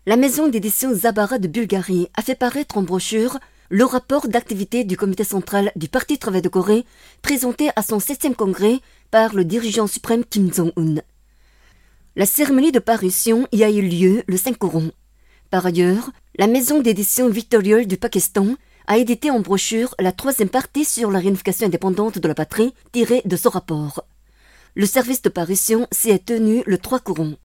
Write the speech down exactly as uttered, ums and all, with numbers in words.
La maison d'édition Zabara de Bulgarie a fait paraître en brochure le rapport d'activité du comité central du Parti travail de Corée, présenté à son septième congrès par le dirigeant suprême Kim Jong-un. La cérémonie de parution y a eu lieu le cinq courant. Par ailleurs, la maison d'édition Victoriol du Pakistan a édité en brochure la troisième partie sur la réunification indépendante de la patrie tirée de ce rapport. Le service de parution s'y est tenu le trois courant.